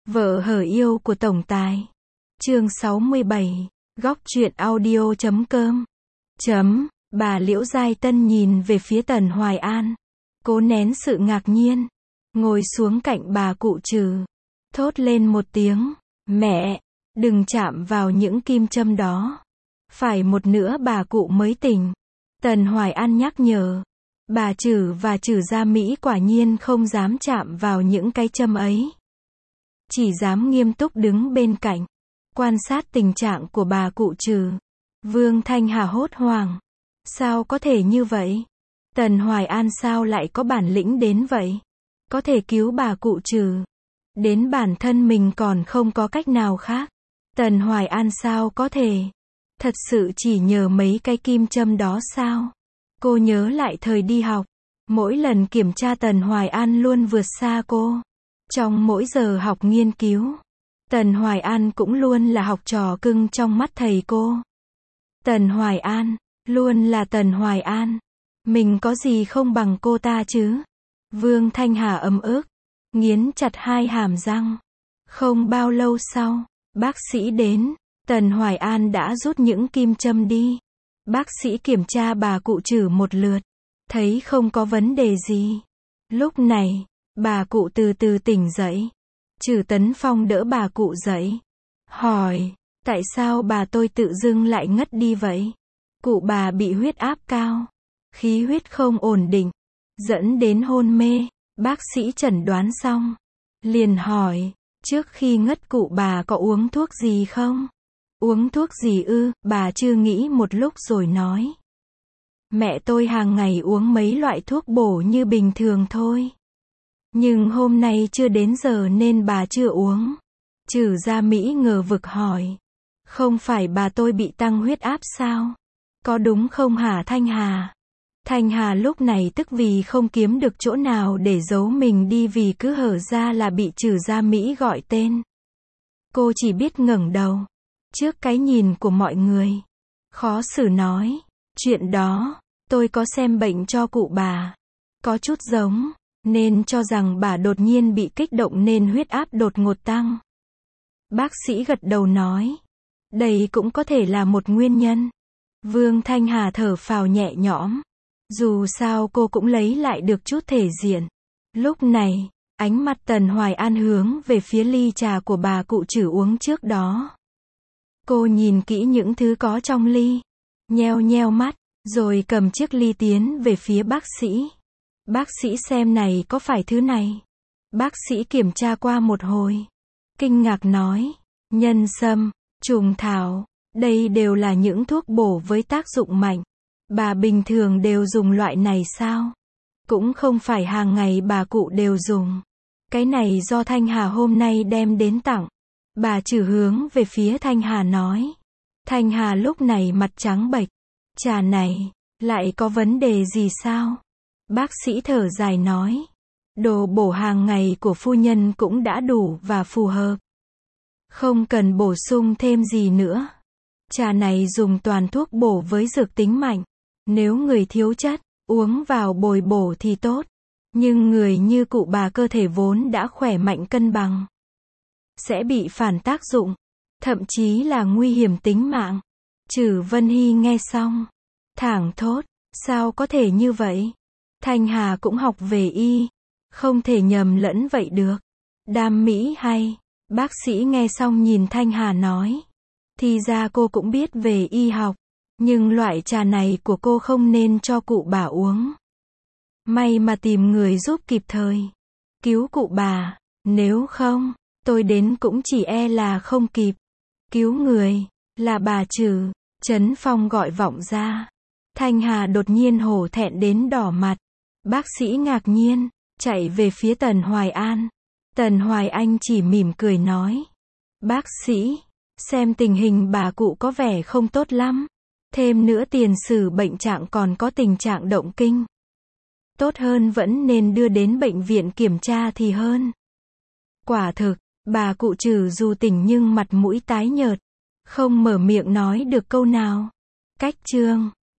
Vợ hở yêu của tổng tài. Chương 67. Góc truyện audio.com. Bà Liễu Giai Tân nhìn về phía Tần Hoài An, cố nén sự ngạc nhiên, ngồi xuống cạnh bà cụ Trừ, thốt lên một tiếng, "Mẹ, đừng chạm vào những kim châm đó." Phải một nữa bà cụ mới tỉnh. Tần Hoài An nhắc nhở. Bà Trừ và Trừ Gia Mỹ quả nhiên không dám chạm vào những cái châm ấy. Chỉ dám nghiêm túc đứng bên cạnh, quan sát tình trạng của bà cụ Trừ. Vương Thanh Hà hốt hoảng. Sao có thể như vậy? Tần Hoài An sao lại có bản lĩnh đến vậy? Có thể cứu bà cụ Trừ. Đến bản thân mình còn không có cách nào khác. Tần Hoài An sao có thể? Thật sự chỉ nhờ mấy cái kim châm đó sao? Cô nhớ lại thời đi học. Mỗi lần kiểm tra Tần Hoài An luôn vượt xa cô. Trong mỗi giờ học nghiên cứu, Tần Hoài An cũng luôn là học trò cưng trong mắt thầy cô. Tần Hoài An, luôn là Tần Hoài An. Mình có gì không bằng cô ta chứ? Vương Thanh Hà ấm ức, nghiến chặt hai hàm răng. Không bao lâu sau, bác sĩ đến. Tần Hoài An đã rút những kim châm đi. Bác sĩ kiểm tra bà cụ Trừ một lượt, thấy không có vấn đề gì. Lúc này, bà cụ từ từ tỉnh dậy. Trừ Tấn Phong đỡ bà cụ dậy, hỏi, tại sao bà tôi tự dưng lại ngất đi vậy? Cụ bà bị huyết áp cao, khí huyết không ổn định, dẫn đến hôn mê. Bác sĩ chẩn đoán xong, liền hỏi, trước khi ngất cụ bà có uống thuốc gì không? Uống thuốc gì ư? Bà chưa nghĩ một lúc rồi nói, mẹ tôi hàng ngày uống mấy loại thuốc bổ như bình thường thôi. Nhưng hôm nay chưa đến giờ nên bà chưa uống. Trừ Gia Mỹ ngờ vực hỏi, không phải bà tôi bị tăng huyết áp sao? Có đúng không hả Thanh Hà? Thanh Hà lúc này tức vì không kiếm được chỗ nào để giấu mình đi vì cứ hở ra là bị Trừ Gia Mỹ gọi tên. Cô chỉ biết ngẩng đầu, trước cái nhìn của mọi người. Khó xử nói, chuyện đó, tôi có xem bệnh cho cụ bà. Có chút giống, nên cho rằng bà đột nhiên bị kích động nên huyết áp đột ngột tăng. Bác sĩ gật đầu nói, đây cũng có thể là một nguyên nhân. Vương Thanh Hà thở phào nhẹ nhõm. Dù sao cô cũng lấy lại được chút thể diện. Lúc này, ánh mặt Tần Hoài An hướng về phía ly trà của bà cụ Trừ uống trước đó. Cô nhìn kỹ những thứ có trong ly, nheo nheo mắt, rồi cầm chiếc ly tiến về phía bác sĩ. Bác sĩ xem này có phải thứ này? Bác sĩ kiểm tra qua một hồi, kinh ngạc nói, nhân sâm, trùng thảo, đây đều là những thuốc bổ với tác dụng mạnh. Bà bình thường đều dùng loại này sao? Cũng không phải hàng ngày bà cụ đều dùng. Cái này do Thanh Hà hôm nay đem đến tặng. Bà Trừ hướng về phía Thanh Hà nói. Thanh Hà lúc này mặt trắng bệch. Trà này, lại có vấn đề gì sao? Bác sĩ thở dài nói, đồ bổ hàng ngày của phu nhân cũng đã đủ và phù hợp. Không cần bổ sung thêm gì nữa. Trà này dùng toàn thuốc bổ với dược tính mạnh. Nếu người thiếu chất, uống vào bồi bổ thì tốt. Nhưng người như cụ bà cơ thể vốn đã khỏe mạnh cân bằng, sẽ bị phản tác dụng, thậm chí là nguy hiểm tính mạng. Trừ Vân Hy nghe xong, thảng thốt, sao có thể như vậy? Thanh Hà cũng học về y, không thể nhầm lẫn vậy được. Đam mỹ hay. Bác sĩ nghe xong nhìn Thanh Hà nói, thì ra cô cũng biết về y học, nhưng loại trà này của cô không nên cho cụ bà uống. May mà tìm người giúp kịp thời, cứu cụ bà, nếu không, tôi đến cũng chỉ e là không kịp. Cứu người, là bà Trừ, Trấn Phong gọi vọng ra. Thanh Hà đột nhiên hổ thẹn đến đỏ mặt. Bác sĩ ngạc nhiên, chạy về phía Tần Hoài An. Tần Hoài Anh chỉ mỉm cười nói, bác sĩ, xem tình hình bà cụ có vẻ không tốt lắm. Thêm nữa tiền sử bệnh trạng còn có tình trạng động kinh. Tốt hơn vẫn nên đưa đến bệnh viện kiểm tra thì hơn. Quả thực, bà cụ Trừ dù tỉnh nhưng mặt mũi tái nhợt, không mở miệng nói được câu nào. Cách chương